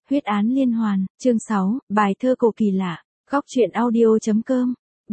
Huyết án liên hoàn, chương 6, bài thơ cổ kỳ lạ, góc truyện audio.com.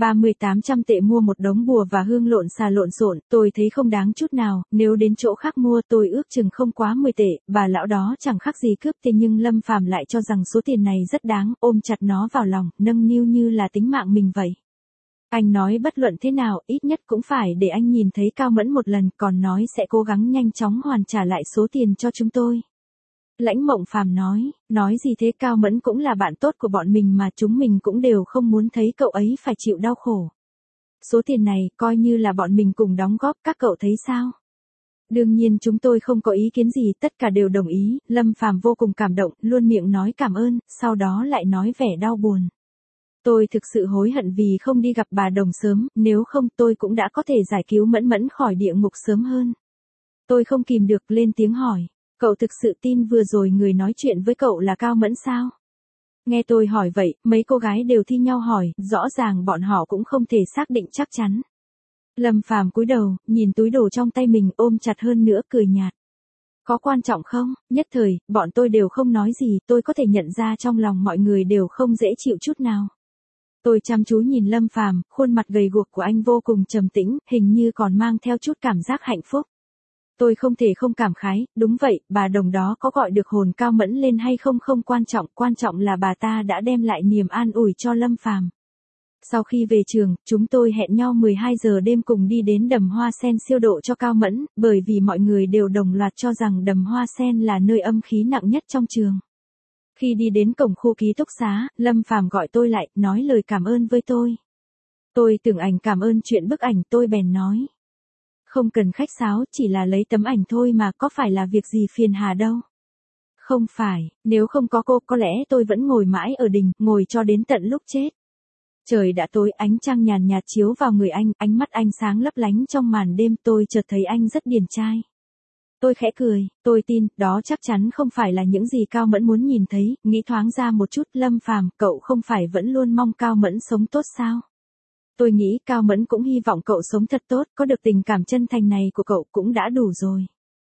3800 tệ mua một đống bùa và hương lộn xà lộn xộn, tôi thấy không đáng chút nào, nếu đến chỗ khác mua tôi ước chừng không quá 10 tệ, bà lão đó chẳng khác gì cướp tiền nhưng Lâm Phàm lại cho rằng số tiền này rất đáng, ôm chặt nó vào lòng, nâng niu như là tính mạng mình vậy. Anh nói bất luận thế nào, ít nhất cũng phải để anh nhìn thấy Cao Mẫn một lần, còn nói sẽ cố gắng nhanh chóng hoàn trả lại số tiền cho chúng tôi. Lãnh Mộng Phàm nói gì thế, Cao Mẫn cũng là bạn tốt của bọn mình mà, chúng mình cũng đều không muốn thấy cậu ấy phải chịu đau khổ. Số tiền này, coi như là bọn mình cùng đóng góp, các cậu thấy sao? Đương nhiên chúng tôi không có ý kiến gì, tất cả đều đồng ý, Lâm Phàm vô cùng cảm động, luôn miệng nói cảm ơn, sau đó lại nói vẻ đau buồn. Tôi thực sự hối hận vì không đi gặp bà Đồng sớm, nếu không tôi cũng đã có thể giải cứu Mẫn Mẫn khỏi địa ngục sớm hơn. Tôi không kìm được lên tiếng hỏi. Cậu thực sự tin vừa rồi người nói chuyện với cậu là Cao Mẫn sao? Nghe tôi hỏi vậy, mấy cô gái đều thi nhau hỏi, rõ ràng bọn họ cũng không thể xác định chắc chắn. Lâm Phàm cúi đầu, nhìn túi đồ trong tay mình, ôm chặt hơn nữa, cười nhạt. Có quan trọng không? Nhất thời, bọn tôi đều không nói gì, tôi có thể nhận ra trong lòng mọi người đều không dễ chịu chút nào. Tôi chăm chú nhìn Lâm Phàm, khuôn mặt gầy guộc của anh vô cùng trầm tĩnh, hình như còn mang theo chút cảm giác hạnh phúc. Tôi không thể không cảm khái, đúng vậy, bà Đồng đó có gọi được hồn Cao Mẫn lên hay không không quan trọng là bà ta đã đem lại niềm an ủi cho Lâm Phàm. Sau khi về trường, chúng tôi hẹn nhau 12 giờ đêm cùng đi đến đầm hoa sen siêu độ cho Cao Mẫn, bởi vì mọi người đều đồng loạt cho rằng đầm hoa sen là nơi âm khí nặng nhất trong trường. Khi đi đến cổng khu ký túc xá, Lâm Phàm gọi tôi lại, nói lời cảm ơn với tôi. Tôi tưởng ảnh cảm ơn chuyện bức ảnh, tôi bèn nói. Không cần khách sáo, chỉ là lấy tấm ảnh thôi mà, có phải là việc gì phiền hà đâu. Không phải, nếu không có cô, có lẽ tôi vẫn ngồi mãi ở đình, ngồi cho đến tận lúc chết. Trời đã tối, ánh trăng nhàn nhạt chiếu vào người anh, ánh mắt anh sáng lấp lánh trong màn đêm, tôi chợt thấy anh rất điển trai. Tôi khẽ cười, tôi tin, đó chắc chắn không phải là những gì Cao Mẫn muốn nhìn thấy, nghĩ thoáng ra một chút, Lâm Phàm, cậu không phải vẫn luôn mong Cao Mẫn sống tốt sao? Tôi nghĩ Cao Mẫn cũng hy vọng cậu sống thật tốt, có được tình cảm chân thành này của cậu cũng đã đủ rồi.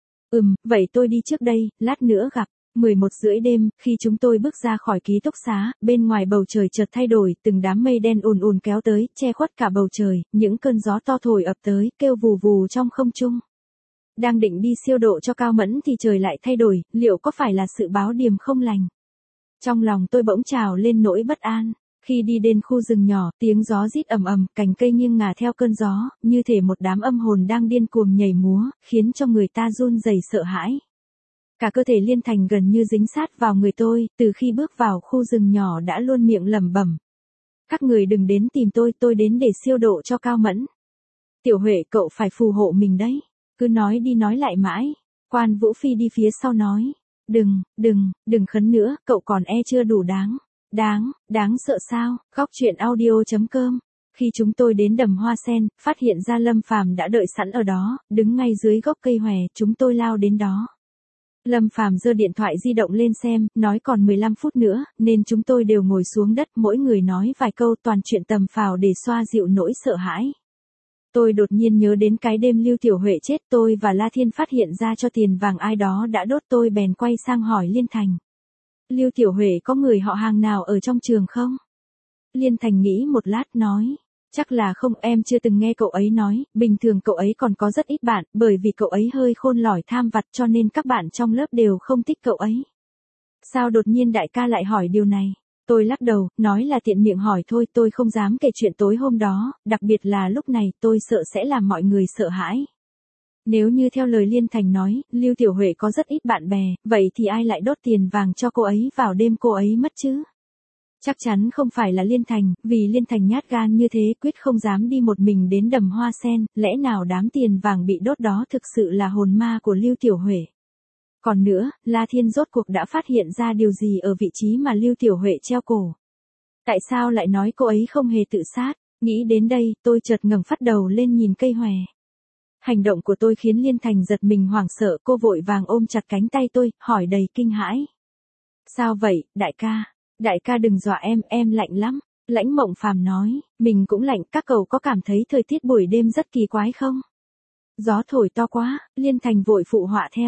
Vậy tôi đi trước đây, lát nữa gặp. 11:30 đêm, khi chúng tôi bước ra khỏi ký túc xá, bên ngoài bầu trời chợt thay đổi, từng đám mây đen ùn ùn kéo tới, che khuất cả bầu trời, những cơn gió to thổi ập tới, kêu vù vù trong không trung. Đang định đi siêu độ cho Cao Mẫn thì trời lại thay đổi, liệu có phải là sự báo điềm không lành? Trong lòng tôi bỗng trào lên nỗi bất an. Khi đi đến khu rừng nhỏ, tiếng gió rít ầm ầm, cành cây nghiêng ngả theo cơn gió, như thể một đám âm hồn đang điên cuồng nhảy múa, khiến cho người ta run rẩy sợ hãi. Cả cơ thể Liên Thành gần như dính sát vào người tôi, từ khi bước vào khu rừng nhỏ đã luôn miệng lẩm bẩm. Các người đừng đến tìm tôi đến để siêu độ cho Cao Mẫn. Tiểu Huệ, cậu phải phù hộ mình đấy. Cứ nói đi nói lại mãi. Quan Vũ Phi đi phía sau nói. Đừng khấn nữa, cậu còn chưa đủ đáng. Đáng sợ sao? Góc truyện audio.com. Khi chúng tôi đến đầm hoa sen, phát hiện ra Lâm Phàm đã đợi sẵn ở đó, đứng ngay dưới gốc cây hòe, chúng tôi lao đến đó. Lâm Phàm giơ điện thoại di động lên xem, nói còn 15 phút nữa, nên chúng tôi đều ngồi xuống đất, mỗi người nói vài câu, toàn chuyện tầm phào để xoa dịu nỗi sợ hãi. Tôi đột nhiên nhớ đến cái đêm Lưu Tiểu Huệ chết, tôi và La Thiên phát hiện ra cho tiền vàng ai đó đã đốt, tôi bèn quay sang hỏi Liên Thành. Lưu Tiểu Huệ có người họ hàng nào ở trong trường không? Liên Thành nghĩ một lát nói. Chắc là không, em chưa từng nghe cậu ấy nói, bình thường cậu ấy còn có rất ít bạn, bởi vì cậu ấy hơi khôn lỏi tham vặt cho nên các bạn trong lớp đều không thích cậu ấy. Sao đột nhiên đại ca lại hỏi điều này? Tôi lắc đầu, nói là tiện miệng hỏi thôi, tôi không dám kể chuyện tối hôm đó, đặc biệt là lúc này tôi sợ sẽ làm mọi người sợ hãi. Nếu như theo lời Liên Thành nói, Lưu Tiểu Huệ có rất ít bạn bè, vậy thì ai lại đốt tiền vàng cho cô ấy vào đêm cô ấy mất chứ? Chắc chắn không phải là Liên Thành, vì Liên Thành nhát gan như thế quyết không dám đi một mình đến đầm hoa sen, lẽ nào đám tiền vàng bị đốt đó thực sự là hồn ma của Lưu Tiểu Huệ. Còn nữa, La Thiên rốt cuộc đã phát hiện ra điều gì ở vị trí mà Lưu Tiểu Huệ treo cổ. Tại sao lại nói cô ấy không hề tự sát? Nghĩ đến đây, tôi chợt ngẩng phát đầu lên nhìn cây hòe. Hành động của tôi khiến Liên Thành giật mình hoảng sợ, cô vội vàng ôm chặt cánh tay tôi, hỏi đầy kinh hãi. Sao vậy, đại ca? Đại ca đừng dọa em lạnh lắm. Lãnh Mộng Phàm nói, mình cũng lạnh, các cậu có cảm thấy thời tiết buổi đêm rất kỳ quái không? Gió thổi to quá, Liên Thành vội phụ họa theo.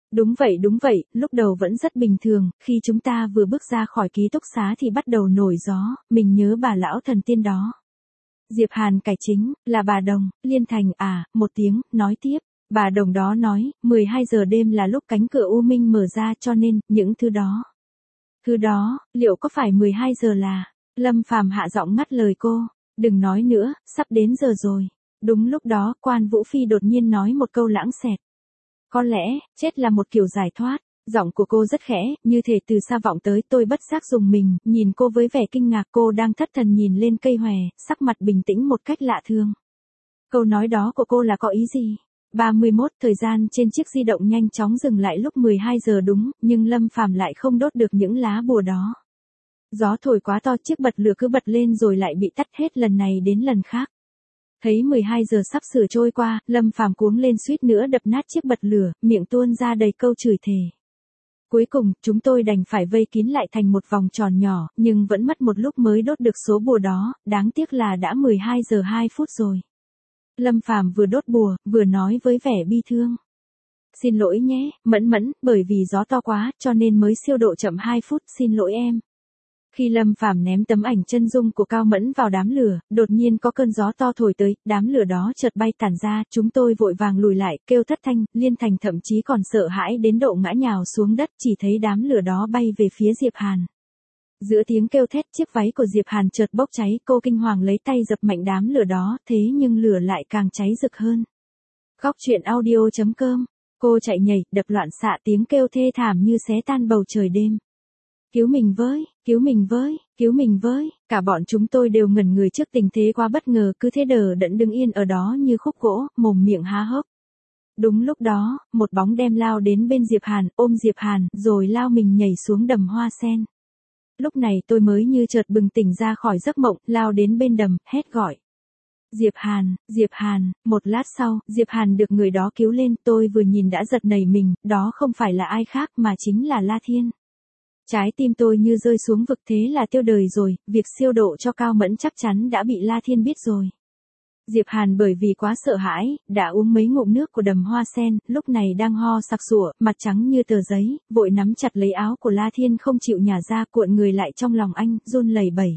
Đúng vậy, lúc đầu vẫn rất bình thường, khi chúng ta vừa bước ra khỏi ký túc xá thì bắt đầu nổi gió, mình nhớ bà lão thần tiên đó. Diệp Hàn cải chính, là bà Đồng, Liên Thành à, một tiếng, nói tiếp. Bà Đồng đó nói, 12 giờ đêm là lúc cánh cửa U Minh mở ra cho nên, những thứ đó. Thứ đó, liệu có phải 12 giờ là? Lâm Phàm hạ giọng ngắt lời cô. Đừng nói nữa, sắp đến giờ rồi. Đúng lúc đó, Quan Vũ Phi đột nhiên nói một câu lãng xẹt. Có lẽ, chết là một kiểu giải thoát. Giọng của cô rất khẽ, như thể từ xa vọng tới, tôi bất giác dùng mình, nhìn cô với vẻ kinh ngạc, cô đang thất thần nhìn lên cây hòe, sắc mặt bình tĩnh một cách lạ thường. Câu nói đó của cô là có ý gì? 31, thời gian trên chiếc di động nhanh chóng dừng lại lúc 12 giờ đúng, nhưng Lâm Phàm lại không đốt được những lá bùa đó. Gió thổi quá to, chiếc bật lửa cứ bật lên rồi lại bị tắt hết lần này đến lần khác. Thấy 12 giờ sắp sửa trôi qua, Lâm Phàm cuống lên suýt nữa đập nát chiếc bật lửa, miệng tuôn ra đầy câu chửi thề. Cuối cùng, chúng tôi đành phải vây kín lại thành một vòng tròn nhỏ, nhưng vẫn mất một lúc mới đốt được số bùa đó, đáng tiếc là đã 12 giờ 2 phút rồi. Lâm Phàm vừa đốt bùa, vừa nói với vẻ bi thương. Xin lỗi nhé, Mẫn, bởi vì gió to quá, cho nên mới siêu độ chậm 2 phút, xin lỗi em. Khi Lâm Phàm ném tấm ảnh chân dung của Cao Mẫn vào đám lửa, đột nhiên có cơn gió to thổi tới, đám lửa đó chợt bay tản ra, chúng tôi vội vàng lùi lại, kêu thất thanh, Liên Thành thậm chí còn sợ hãi đến độ ngã nhào xuống đất, chỉ thấy đám lửa đó bay về phía Diệp Hàn. Giữa tiếng kêu thét, chiếc váy của Diệp Hàn chợt bốc cháy, cô kinh hoàng lấy tay dập mạnh đám lửa đó, thế nhưng lửa lại càng cháy rực hơn. Góc truyện audio.com, cô chạy nhảy, đập loạn xạ, tiếng kêu thê thảm như xé tan bầu trời đêm. Cứu mình với, cứu mình với, cứu mình với, cả bọn chúng tôi đều ngẩn người trước tình thế quá bất ngờ, cứ thế đờ đẫn đứng yên ở đó như khúc gỗ, mồm miệng há hốc. Đúng lúc đó, một bóng đen lao đến bên Diệp Hàn, ôm Diệp Hàn, rồi lao mình nhảy xuống đầm hoa sen. Lúc này tôi mới như chợt bừng tỉnh ra khỏi giấc mộng, lao đến bên đầm, hét gọi. Diệp Hàn, một lát sau, Diệp Hàn được người đó cứu lên, tôi vừa nhìn đã giật nảy mình, đó không phải là ai khác mà chính là La Thiên. Trái tim tôi như rơi xuống vực, thế là tiêu đời rồi, việc siêu độ cho Cao Mẫn chắc chắn đã bị La Thiên biết rồi. Diệp Hàn bởi vì quá sợ hãi, đã uống mấy ngụm nước của đầm hoa sen, lúc này đang ho sặc sụa, mặt trắng như tờ giấy, vội nắm chặt lấy áo của La Thiên không chịu nhả ra, cuộn người lại trong lòng anh, run lẩy bẩy.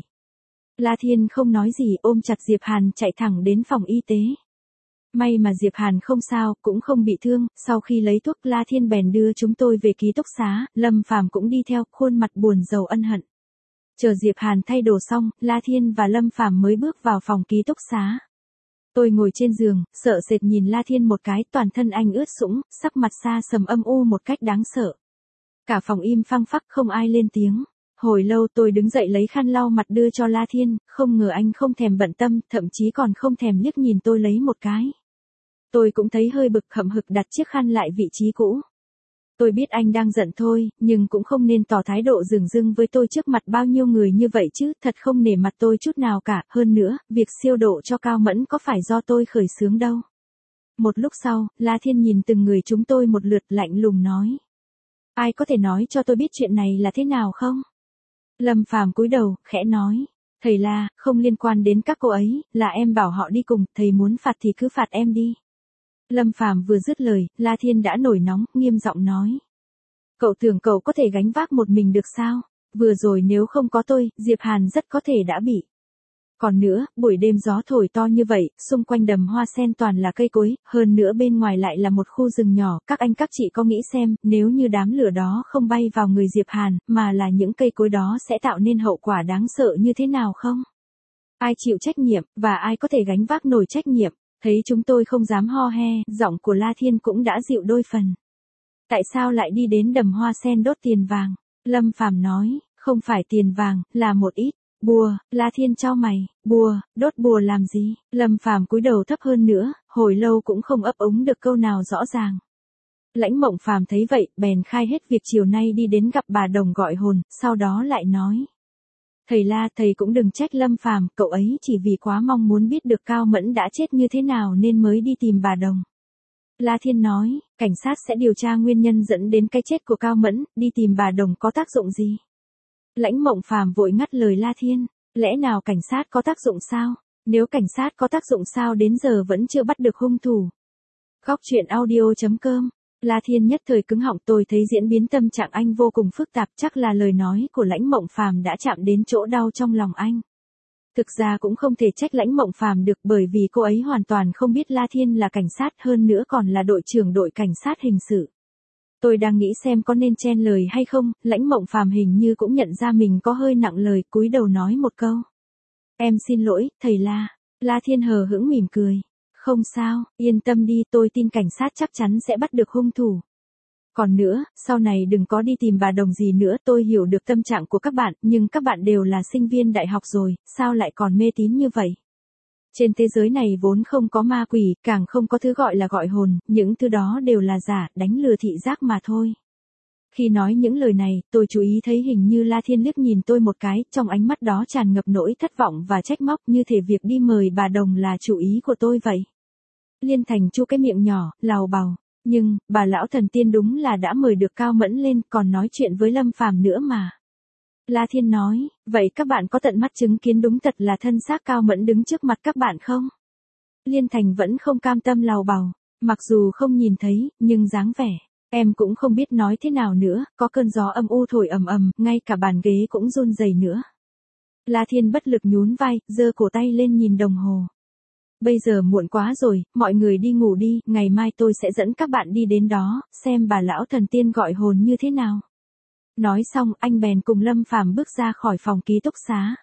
La Thiên không nói gì, ôm chặt Diệp Hàn chạy thẳng đến phòng y tế. May mà Diệp Hàn không sao, cũng không bị thương, sau khi lấy thuốc La Thiên bèn đưa chúng tôi về ký túc xá, Lâm Phàm cũng đi theo, khuôn mặt buồn rầu ân hận. Chờ Diệp Hàn thay đồ xong, La Thiên và Lâm Phàm mới bước vào phòng ký túc xá. Tôi ngồi trên giường, sợ sệt nhìn La Thiên một cái, toàn thân anh ướt sũng, sắc mặt xa sầm âm u một cách đáng sợ. Cả phòng im phăng phắc không ai lên tiếng. Hồi lâu tôi đứng dậy lấy khăn lau mặt đưa cho La Thiên, không ngờ anh không thèm bận tâm, thậm chí còn không thèm liếc nhìn tôi lấy một cái. Tôi cũng thấy hơi bực, hậm hực đặt chiếc khăn lại vị trí cũ. Tôi biết anh đang giận thôi, nhưng cũng không nên tỏ thái độ dửng dưng với tôi trước mặt bao nhiêu người như vậy chứ, thật không nể mặt tôi chút nào cả, hơn nữa, việc siêu độ cho Cao Mẫn có phải do tôi khởi xướng đâu. Một lúc sau, La Thiên nhìn từng người chúng tôi một lượt, lạnh lùng nói. Ai có thể nói cho tôi biết chuyện này là thế nào không? Lâm Phàm cúi đầu, khẽ nói. Thầy La, không liên quan đến các cô ấy, là em bảo họ đi cùng, thầy muốn phạt thì cứ phạt em đi. Lâm Phàm vừa dứt lời, La Thiên đã nổi nóng, nghiêm giọng nói. Cậu tưởng cậu có thể gánh vác một mình được sao? Vừa rồi nếu không có tôi, Diệp Hàn rất có thể đã bị. Còn nữa, buổi đêm gió thổi to như vậy, xung quanh đầm hoa sen toàn là cây cối, hơn nữa bên ngoài lại là một khu rừng nhỏ, các anh các chị có nghĩ xem, nếu như đám lửa đó không bay vào người Diệp Hàn, mà là những cây cối đó sẽ tạo nên hậu quả đáng sợ như thế nào không? Ai chịu trách nhiệm, và ai có thể gánh vác nổi trách nhiệm? Thấy chúng tôi không dám ho he, giọng của La Thiên cũng đã dịu đôi phần. Tại sao lại đi đến đầm hoa sen đốt tiền vàng? Lâm Phàm nói, không phải tiền vàng, là một ít. Bùa, La Thiên chau mày, bùa, đốt bùa làm gì? Lâm Phàm cúi đầu thấp hơn nữa, hồi lâu cũng không ấp úng được câu nào rõ ràng. Lãnh Mộng Phàm thấy vậy, bèn khai hết việc chiều nay đi đến gặp bà Đồng gọi hồn, sau đó lại nói. Thầy La, thầy cũng đừng trách Lâm Phàm, cậu ấy chỉ vì quá mong muốn biết được Cao Mẫn đã chết như thế nào nên mới đi tìm bà Đồng. La Thiên nói, cảnh sát sẽ điều tra nguyên nhân dẫn đến cái chết của Cao Mẫn, đi tìm bà Đồng có tác dụng gì? Lãnh Mộng Phàm vội ngắt lời La Thiên, lẽ nào cảnh sát có tác dụng sao? Nếu cảnh sát có tác dụng sao đến giờ vẫn chưa bắt được hung thủ? Góc truyện audio.com La Thiên nhất thời cứng họng, tôi thấy diễn biến tâm trạng anh vô cùng phức tạp, chắc là lời nói của Lãnh Mộng Phàm đã chạm đến chỗ đau trong lòng anh. Thực ra cũng không thể trách Lãnh Mộng Phàm được, bởi vì cô ấy hoàn toàn không biết La Thiên là cảnh sát, hơn nữa còn là đội trưởng đội cảnh sát hình sự. Tôi đang nghĩ xem có nên chen lời hay không, Lãnh Mộng Phàm hình như cũng nhận ra mình có hơi nặng lời, cúi đầu nói một câu. Em xin lỗi, thầy La. La Thiên hờ hững mỉm cười. Không sao, yên tâm đi, tôi tin cảnh sát chắc chắn sẽ bắt được hung thủ. Còn nữa, sau này đừng có đi tìm bà Đồng gì nữa, tôi hiểu được tâm trạng của các bạn, nhưng các bạn đều là sinh viên đại học rồi, sao lại còn mê tín như vậy? Trên thế giới này vốn không có ma quỷ, càng không có thứ gọi là gọi hồn, những thứ đó đều là giả, đánh lừa thị giác mà thôi. Khi nói những lời này, tôi chú ý thấy hình như La Thiên liếc nhìn tôi một cái, trong ánh mắt đó tràn ngập nỗi thất vọng và trách móc, như thể việc đi mời bà Đồng là chủ ý của tôi vậy. Liên Thành chu cái miệng nhỏ, lào bào. Nhưng, bà lão thần tiên đúng là đã mời được Cao Mẫn lên, còn nói chuyện với Lâm Phàm nữa mà. La Thiên nói, vậy các bạn có tận mắt chứng kiến đúng thật là thân xác Cao Mẫn đứng trước mặt các bạn không? Liên Thành vẫn không cam tâm lào bào, mặc dù không nhìn thấy, nhưng dáng vẻ, em cũng không biết nói thế nào nữa, có cơn gió âm u thổi ầm ầm, ngay cả bàn ghế cũng run rẩy nữa. La Thiên bất lực nhún vai, giơ cổ tay lên nhìn đồng hồ. Bây giờ muộn quá rồi, mọi người đi ngủ đi, ngày mai tôi sẽ dẫn các bạn đi đến đó, xem bà lão thần tiên gọi hồn như thế nào. Nói xong, anh bèn cùng Lâm Phàm bước ra khỏi phòng ký túc xá.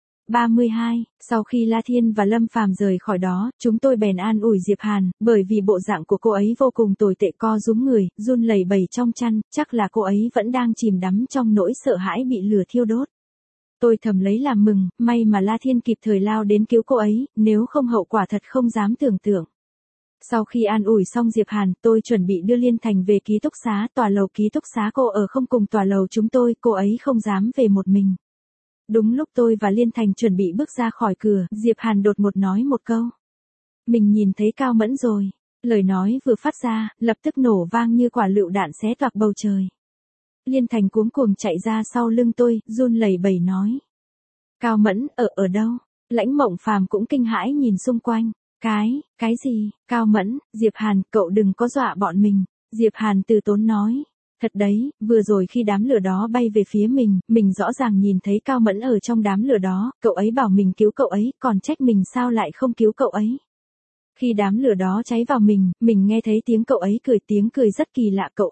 32. Sau khi La Thiên và Lâm Phàm rời khỏi đó, chúng tôi bèn an ủi Diệp Hàn, bởi vì bộ dạng của cô ấy vô cùng tồi tệ, co rúm người, run lẩy bẩy trong chăn, chắc là cô ấy vẫn đang chìm đắm trong nỗi sợ hãi bị lửa thiêu đốt. Tôi thầm lấy làm mừng, may mà La Thiên kịp thời lao đến cứu cô ấy, nếu không hậu quả thật không dám tưởng tượng. Sau khi an ủi xong Diệp Hàn, tôi chuẩn bị đưa Liên Thành về ký túc xá, tòa lầu ký túc xá cô ở không cùng tòa lầu chúng tôi, cô ấy không dám về một mình. Đúng lúc tôi và Liên Thành chuẩn bị bước ra khỏi cửa, Diệp Hàn đột ngột nói một câu. Mình nhìn thấy Cao Mẫn rồi. Lời nói vừa phát ra, lập tức nổ vang như quả lựu đạn xé toạc bầu trời. Liên Thành cuống cuồng chạy ra sau lưng tôi, run lẩy bẩy nói. Cao Mẫn, ở đâu? Lãnh Mộng Phàm cũng kinh hãi nhìn xung quanh. Cái gì? Cao Mẫn, Diệp Hàn, cậu đừng có dọa bọn mình. Diệp Hàn từ tốn nói. Thật đấy, vừa rồi khi đám lửa đó bay về phía mình rõ ràng nhìn thấy Cao Mẫn ở trong đám lửa đó, cậu ấy bảo mình cứu cậu ấy, còn trách mình sao lại không cứu cậu ấy. Khi đám lửa đó cháy vào mình nghe thấy tiếng cậu ấy cười, tiếng cười rất kỳ lạ, cậu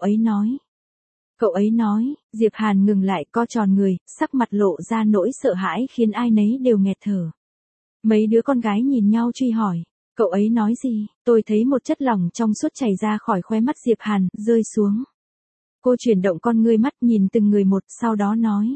ấy nói, Diệp Hàn ngừng lại, co tròn người, sắc mặt lộ ra nỗi sợ hãi khiến ai nấy đều nghẹt thở. Mấy đứa con gái nhìn nhau truy hỏi, cậu ấy nói gì? Tôi thấy một chất lỏng trong suốt chảy ra khỏi khóe mắt Diệp Hàn, rơi xuống. Cô chuyển động con ngươi mắt nhìn từng người một, sau đó nói.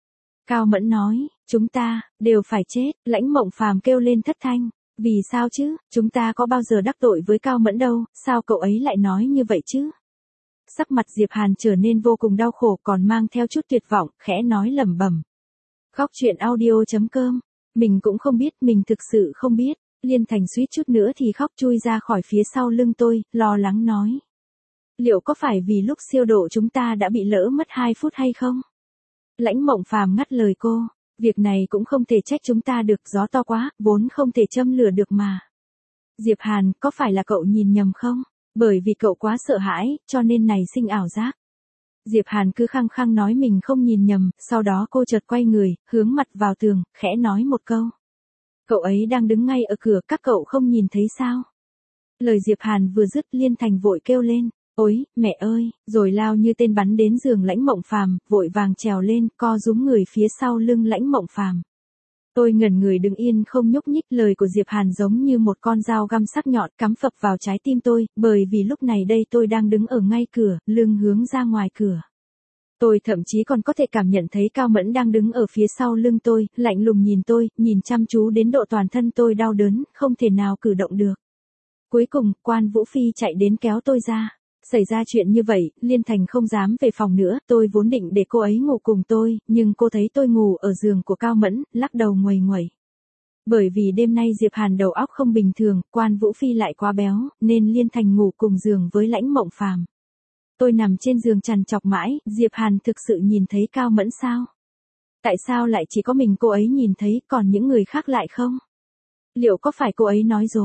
Cao Mẫn nói, chúng ta, đều phải chết, Lãnh Mộng Phàm kêu lên thất thanh. Vì sao chứ, chúng ta có bao giờ đắc tội với Cao Mẫn đâu, sao cậu ấy lại nói như vậy chứ? Sắc mặt Diệp Hàn trở nên vô cùng đau khổ, còn mang theo chút tuyệt vọng, khẽ nói lẩm bẩm. Khóc chuyện audio.com. Mình cũng không biết, mình thực sự không biết. Liên Thành suýt chút nữa thì khóc chui ra khỏi phía sau lưng tôi, lo lắng nói. Liệu có phải vì lúc siêu độ chúng ta đã bị lỡ mất 2 phút hay không? Lãnh Mộng Phàm ngắt lời cô. Việc này cũng không thể trách chúng ta được, gió to quá, vốn không thể châm lửa được mà. Diệp Hàn, có phải là cậu nhìn nhầm không? Bởi vì cậu quá sợ hãi, cho nên này sinh ảo giác. Diệp Hàn cứ khăng khăng nói mình không nhìn nhầm, sau đó cô chợt quay người, hướng mặt vào tường, khẽ nói một câu. Cậu ấy đang đứng ngay ở cửa, các cậu không nhìn thấy sao? Lời Diệp Hàn vừa dứt, Liên Thành vội kêu lên. Ôi, mẹ ơi, rồi lao như tên bắn đến giường Lãnh Mộng Phàm, vội vàng trèo lên, co rúm người phía sau lưng Lãnh Mộng Phàm. Tôi ngẩn người đứng yên không nhúc nhích, lời của Diệp Hàn giống như một con dao găm sắc nhọn cắm phập vào trái tim tôi, bởi vì lúc này đây tôi đang đứng ở ngay cửa, lưng hướng ra ngoài cửa. Tôi thậm chí còn có thể cảm nhận thấy Cao Mẫn đang đứng ở phía sau lưng tôi, lạnh lùng nhìn tôi, nhìn chăm chú đến độ toàn thân tôi đau đớn, không thể nào cử động được. Cuối cùng, Quan Vũ Phi chạy đến kéo tôi ra. Xảy ra chuyện như vậy, Liên Thành không dám về phòng nữa, tôi vốn định để cô ấy ngủ cùng tôi, nhưng cô thấy tôi ngủ ở giường của Cao Mẫn, lắc đầu nguầy nguẩy. Bởi vì đêm nay Diệp Hàn đầu óc không bình thường, Quan Vũ Phi lại quá béo, nên Liên Thành ngủ cùng giường với Lãnh Mộng Phàm. Tôi nằm trên giường trằn trọc mãi, Diệp Hàn thực sự nhìn thấy Cao Mẫn sao? Tại sao lại chỉ có mình cô ấy nhìn thấy, còn những người khác lại không? Liệu có phải cô ấy nói dối?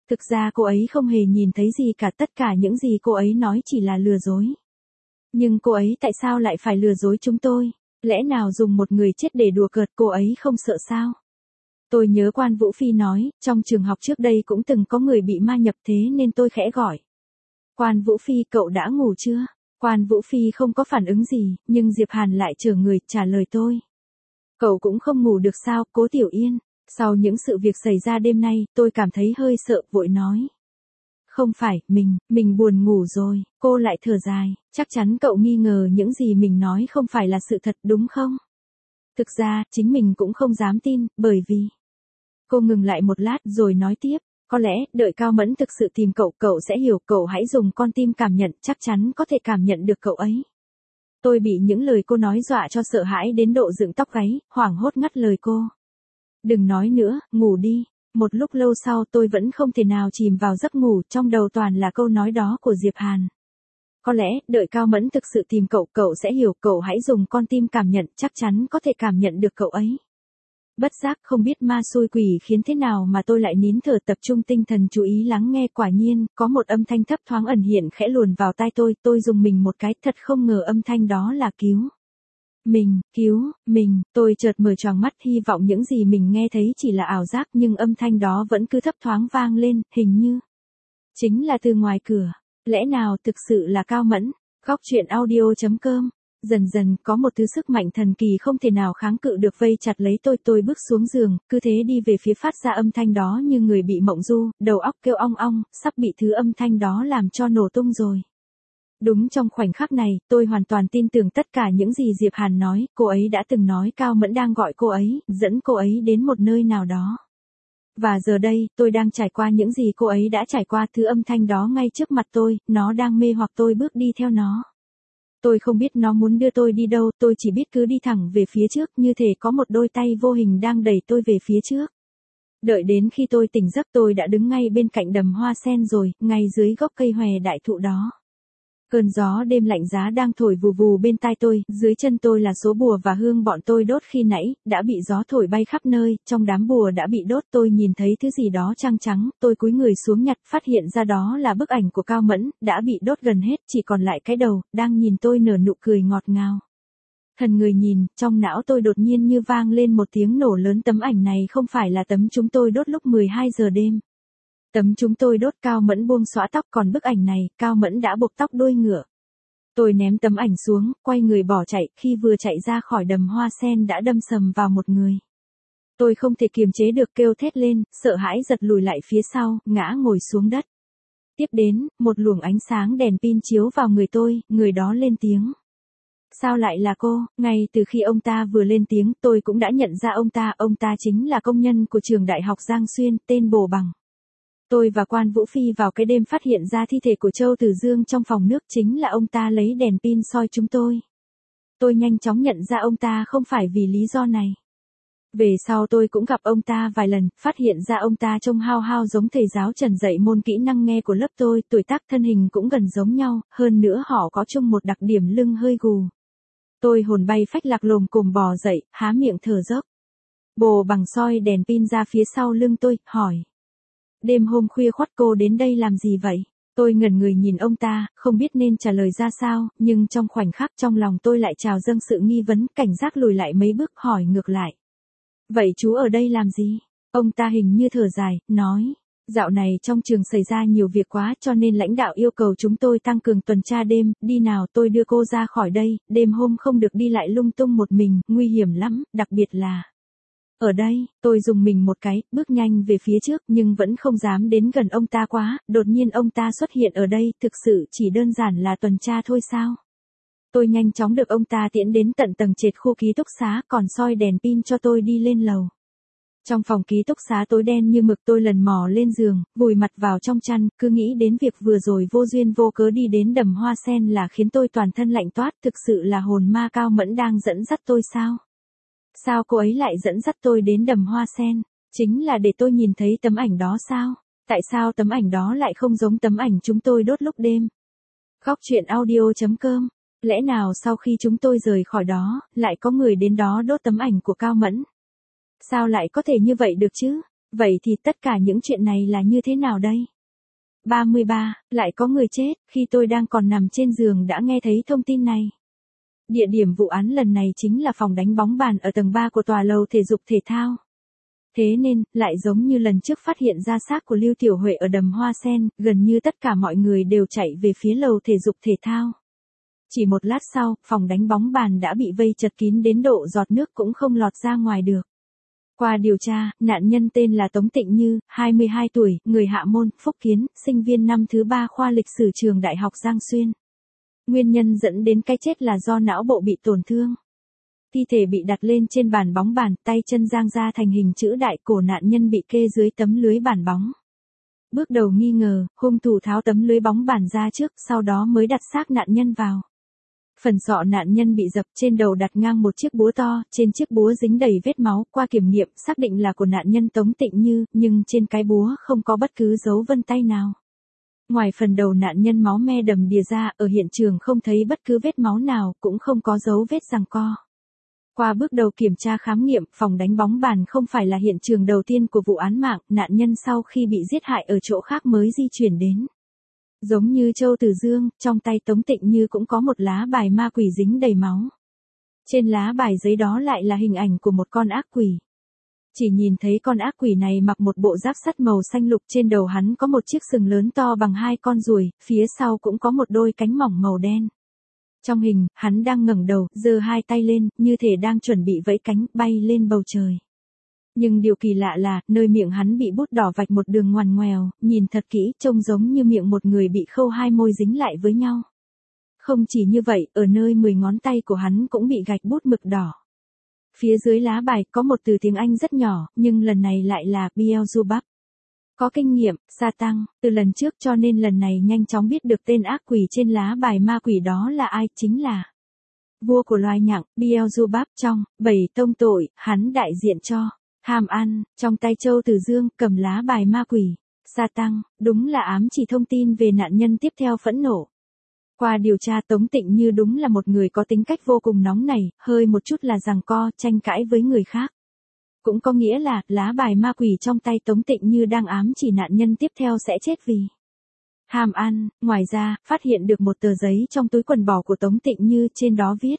Thực ra cô ấy không hề nhìn thấy gì cả, tất cả những gì cô ấy nói chỉ là lừa dối. Nhưng cô ấy tại sao lại phải lừa dối chúng tôi? Lẽ nào dùng một người chết để đùa cợt cô ấy không sợ sao? Tôi nhớ Quan Vũ Phi nói, trong trường học trước đây cũng từng có người bị ma nhập, thế nên tôi khẽ gọi. Quan Vũ Phi, cậu đã ngủ chưa? Quan Vũ Phi không có phản ứng gì, nhưng Diệp Hàn lại chở người trả lời tôi. Cậu cũng không ngủ được sao, Cố Tiểu Yên? Sau những sự việc xảy ra đêm nay, tôi cảm thấy hơi sợ, vội nói. Không phải, mình buồn ngủ rồi. Cô lại thở dài, chắc chắn cậu nghi ngờ những gì mình nói không phải là sự thật đúng không? Thực ra, chính mình cũng không dám tin, bởi vì... Cô ngừng lại một lát rồi nói tiếp, có lẽ, đợi Cao Mẫn thực sự tìm cậu, cậu sẽ hiểu, cậu hãy dùng con tim cảm nhận, chắc chắn có thể cảm nhận được cậu ấy. Tôi bị những lời cô nói dọa cho sợ hãi đến độ dựng tóc gáy, hoảng hốt ngắt lời cô. Đừng nói nữa, ngủ đi. Một lúc lâu sau tôi vẫn không thể nào chìm vào giấc ngủ, trong đầu toàn là câu nói đó của Diệp Hàn. Có lẽ, đợi Cao Mẫn thực sự tìm cậu, cậu sẽ hiểu, cậu hãy dùng con tim cảm nhận, chắc chắn có thể cảm nhận được cậu ấy. Bất giác không biết ma xui quỷ khiến thế nào mà tôi lại nín thở tập trung tinh thần chú ý lắng nghe, quả nhiên, có một âm thanh thấp thoáng ẩn hiện khẽ luồn vào tai tôi dùng mình một cái, thật không ngờ âm thanh đó là cứu mình, tôi chợt mở choàng mắt hy vọng những gì mình nghe thấy chỉ là ảo giác nhưng âm thanh đó vẫn cứ thấp thoáng vang lên, hình như chính là từ ngoài cửa, lẽ nào thực sự là Cao Mẫn, Góc Truyện Audio.com. Dần dần có một thứ sức mạnh thần kỳ không thể nào kháng cự được vây chặt lấy tôi bước xuống giường, cứ thế đi về phía phát ra âm thanh đó như người bị mộng du, đầu óc kêu ong ong, sắp bị thứ âm thanh đó làm cho nổ tung rồi. Đúng trong khoảnh khắc này, tôi hoàn toàn tin tưởng tất cả những gì Diệp Hàn nói, cô ấy đã từng nói Cao Mẫn đang gọi cô ấy, dẫn cô ấy đến một nơi nào đó. Và giờ đây, tôi đang trải qua những gì cô ấy đã trải qua, thứ âm thanh đó ngay trước mặt tôi, nó đang mê hoặc tôi bước đi theo nó. Tôi không biết nó muốn đưa tôi đi đâu, tôi chỉ biết cứ đi thẳng về phía trước, như thể có một đôi tay vô hình đang đẩy tôi về phía trước. Đợi đến khi tôi tỉnh giấc tôi đã đứng ngay bên cạnh đầm hoa sen rồi, ngay dưới gốc cây hòe đại thụ đó. Cơn gió đêm lạnh giá đang thổi vù vù bên tai tôi, dưới chân tôi là số bùa và hương bọn tôi đốt khi nãy, đã bị gió thổi bay khắp nơi, trong đám bùa đã bị đốt tôi nhìn thấy thứ gì đó trắng trắng, tôi cúi người xuống nhặt, phát hiện ra đó là bức ảnh của Cao Mẫn, đã bị đốt gần hết, chỉ còn lại cái đầu, đang nhìn tôi nở nụ cười ngọt ngào. Thần người nhìn, trong não tôi đột nhiên như vang lên một tiếng nổ lớn, tấm ảnh này không phải là tấm chúng tôi đốt lúc 12 giờ đêm. Tấm chúng tôi đốt Cao Mẫn buông xõa tóc, còn bức ảnh này, Cao Mẫn đã buộc tóc đuôi ngựa. Tôi ném tấm ảnh xuống, quay người bỏ chạy, khi vừa chạy ra khỏi đầm hoa sen đã đâm sầm vào một người. Tôi không thể kiềm chế được kêu thét lên, sợ hãi giật lùi lại phía sau, ngã ngồi xuống đất. Tiếp đến, một luồng ánh sáng đèn pin chiếu vào người tôi, người đó lên tiếng. Sao lại là cô? Ngay từ khi ông ta vừa lên tiếng tôi cũng đã nhận ra ông ta chính là công nhân của trường đại học Giang Xuyên, tên Bồ Bằng. Tôi và Quan Vũ Phi vào cái đêm phát hiện ra thi thể của Châu Tử Dương trong phòng nước, chính là ông ta lấy đèn pin soi chúng tôi. Tôi nhanh chóng nhận ra ông ta không phải vì lý do này. Về sau tôi cũng gặp ông ta vài lần, phát hiện ra ông ta trông hao hao giống thầy giáo Trần dạy môn kỹ năng nghe của lớp tôi, tuổi tác thân hình cũng gần giống nhau, hơn nữa họ có chung một đặc điểm lưng hơi gù. Tôi hồn bay phách lạc lồm cồm bò dậy, há miệng thở dốc. Bồ Bằng soi đèn pin ra phía sau lưng tôi, hỏi. Đêm hôm khuya khoắt cô đến đây làm gì vậy? Tôi ngẩn người nhìn ông ta, không biết nên trả lời ra sao, nhưng trong khoảnh khắc trong lòng tôi lại trào dâng sự nghi vấn, cảnh giác lùi lại mấy bước hỏi ngược lại. Vậy chú ở đây làm gì? Ông ta hình như thở dài, nói. Dạo này trong trường xảy ra nhiều việc quá cho nên lãnh đạo yêu cầu chúng tôi tăng cường tuần tra đêm, đi nào tôi đưa cô ra khỏi đây, đêm hôm không được đi lại lung tung một mình, nguy hiểm lắm, đặc biệt là... Ở đây, tôi dùng mình một cái, bước nhanh về phía trước nhưng vẫn không dám đến gần ông ta quá, đột nhiên ông ta xuất hiện ở đây, thực sự chỉ đơn giản là tuần tra thôi sao? Tôi nhanh chóng được ông ta tiễn đến tận tầng trệt khu ký túc xá, còn soi đèn pin cho tôi đi lên lầu. Trong phòng ký túc xá tối đen như mực tôi lần mò lên giường, vùi mặt vào trong chăn, cứ nghĩ đến việc vừa rồi vô duyên vô cớ đi đến đầm hoa sen là khiến tôi toàn thân lạnh toát, thực sự là hồn ma Cao Mẫn đang dẫn dắt tôi sao? Sao cô ấy lại dẫn dắt tôi đến đầm hoa sen? Chính là để tôi nhìn thấy tấm ảnh đó sao? Tại sao tấm ảnh đó lại không giống tấm ảnh chúng tôi đốt lúc đêm? Góc Truyện Audio.com. Lẽ nào sau khi chúng tôi rời khỏi đó, lại có người đến đó đốt tấm ảnh của Cao Mẫn? Sao lại có thể như vậy được chứ? Vậy thì tất cả những chuyện này là như thế nào đây? 33, lại có người chết, khi tôi đang còn nằm trên giường đã nghe thấy thông tin này. Địa điểm vụ án lần này chính là phòng đánh bóng bàn ở tầng 3 của tòa lầu thể dục thể thao. Thế nên, lại giống như lần trước phát hiện ra xác của Lưu Tiểu Huệ ở đầm hoa sen, gần như tất cả mọi người đều chạy về phía lầu thể dục thể thao. Chỉ một lát sau, phòng đánh bóng bàn đã bị vây chật kín đến độ giọt nước cũng không lọt ra ngoài được. Qua điều tra, nạn nhân tên là Tống Tịnh Như, 22 tuổi, người Hạ Môn, Phúc Kiến, sinh viên năm thứ 3 khoa lịch sử trường Đại học Giang Xuyên. Nguyên nhân dẫn đến cái chết là do não bộ bị tổn thương. Thi thể bị đặt lên trên bàn bóng bàn, tay chân giang ra thành hình chữ đại, cổ nạn nhân bị kê dưới tấm lưới bàn bóng. Bước đầu nghi ngờ, hung thủ tháo tấm lưới bóng bàn ra trước, sau đó mới đặt xác nạn nhân vào. Phần sọ nạn nhân bị dập, trên đầu đặt ngang một chiếc búa to, trên chiếc búa dính đầy vết máu, qua kiểm nghiệm xác định là của nạn nhân Tống Tịnh Như, nhưng trên cái búa không có bất cứ dấu vân tay nào. Ngoài phần đầu nạn nhân máu me đầm đìa ra, ở hiện trường không thấy bất cứ vết máu nào, cũng không có dấu vết giằng co. Qua bước đầu kiểm tra khám nghiệm, phòng đánh bóng bàn không phải là hiện trường đầu tiên của vụ án mạng, nạn nhân sau khi bị giết hại ở chỗ khác mới di chuyển đến. Giống như Châu Tử Dương, trong tay Tống Tịnh Như cũng có một lá bài ma quỷ dính đầy máu. Trên lá bài giấy đó lại là hình ảnh của một con ác quỷ. Chỉ nhìn thấy con ác quỷ này mặc một bộ giáp sắt màu xanh lục, trên đầu hắn có một chiếc sừng lớn to bằng 2 con ruồi, phía sau cũng có một đôi cánh mỏng màu đen. Trong hình, hắn đang ngẩng đầu, giơ 2 tay lên, như thể đang chuẩn bị vẫy cánh, bay lên bầu trời. Nhưng điều kỳ lạ là, nơi miệng hắn bị bút đỏ vạch một đường ngoằn ngoèo, nhìn thật kỹ, trông giống như miệng một người bị khâu 2 môi dính lại với nhau. Không chỉ như vậy, ở nơi 10 ngón tay của hắn cũng bị gạch bút mực đỏ. Phía dưới lá bài có một từ tiếng Anh rất nhỏ, nhưng lần này lại là Beelzebub. Có kinh nghiệm, sa tăng, từ lần trước, cho nên lần này nhanh chóng biết được tên ác quỷ trên lá bài ma quỷ đó là ai, chính là vua của loài nhặng, Beelzebub. Trong 7 tông tội, hắn đại diện cho ham ăn. Trong tay Châu Tử Dương cầm lá bài ma quỷ, sa tăng, đúng là ám chỉ thông tin về nạn nhân tiếp theo phẫn nộ. Qua điều tra, Tống Tịnh Như đúng là một người có tính cách vô cùng nóng nảy, hơi một chút là giằng co, tranh cãi với người khác. Cũng có nghĩa là, lá bài ma quỷ trong tay Tống Tịnh Như đang ám chỉ nạn nhân tiếp theo sẽ chết vì ham ăn. Ngoài ra, phát hiện được một tờ giấy trong túi quần bò của Tống Tịnh Như, trên đó viết: